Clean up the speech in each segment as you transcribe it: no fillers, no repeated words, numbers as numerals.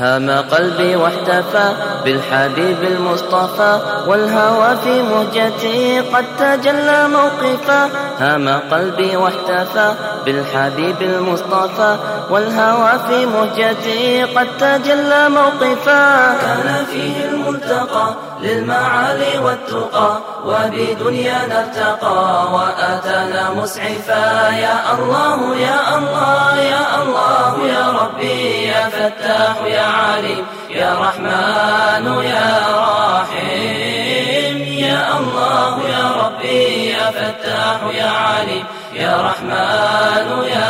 هام قلبي واحتفى بالحبيب المصطفى، والهوى في مهجتي قد تجلى موقفا. هام قلبي واحتفى بالحبيب المصطفى، والهوى في مهجتي قد تجلى موقفا. كان فيه الملتقى للمعالي والتقى، وبدنيانا ارتقى وآتانا مسعفا. يا الله يا الله يا الله يا ربي يا فتاح يا عليم يا رحمن يا رحيم. يا الله يا ربي يا فتاح يا عليم يا رحمن يا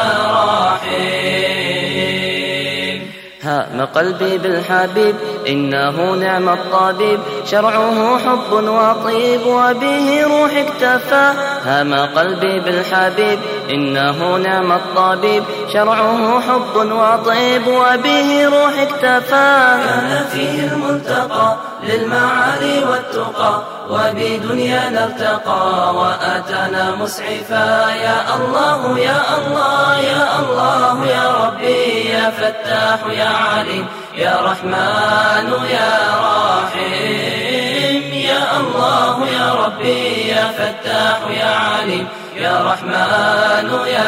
رحيم. هام قلبي بالحبيب إنه نعم الطبيب، شرعه حب وطيب وبه روح اكتفى. هام قلبي بالحبيب إنه نعم الطبيب، شرعه حب وطيب وبه روح اكتفى. كان فيه الملتقى للمعالي والتقى، وبدنيانا ارتقى وآتانا مسعفا. يا الله يا الله يا الله يا ربي يا فتاح يا عليم يا رحمن يا رحيم. يا الله يا ربي يا فتاح يا عليم يا رحمن يا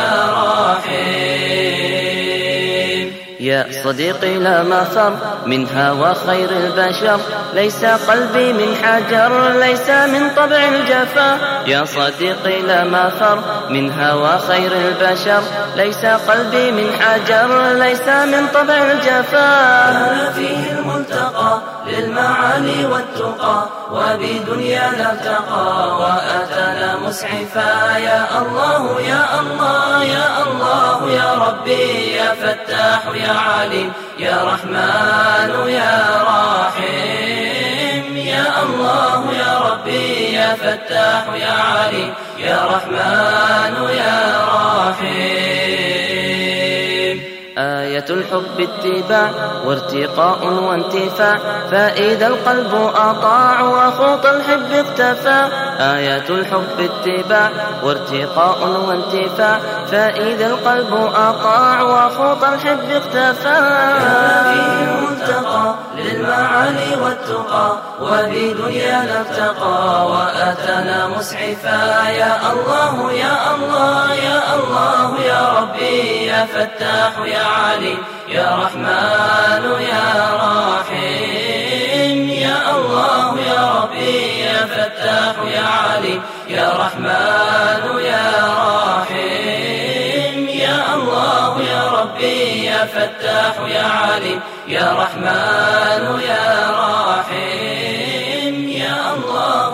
رحيم. يا صديقي لا مفر من هوى خير البشر، ليس قلبي من حجر ليس من طبع الجفا. يا صديقي لا مفر من هوى خير البشر، ليس قلبي من حجر ليس من طبع الجفا. كان فيه الملتقى للمعالي والتقى، وبدنيانا ارتقى وآتانا مسعفا. يا الله يا الله يا الله يا ربي يا فتاح يا عليم يا رحمن يا رحيم. يا الله يا ربي يا فتاح يا عليم يا رحمن يا رحيم. آية الحب اتباع وارتقاء وانتفاع، فإذا القلب أطاع وخوط الحب اختفى. آية الحب اتباع وارتقاء وانتفاع، فإذا القلب أطاع وخوط الحب اختفى. كان فيه الملتقى للمعالي والتقى، وبدنيانا ارتقى وآتانا مسعفا. يا الله يا الله يا الله يا ربي يا فتاح يا عليم يا رحمن يا رحيم. يا الله يا ربي يا فتاح يا عليم يا رحمن يا رحيم. يا الله يا ربي يا فتاح يا عليم يا رحمن يا رحيم. يا الله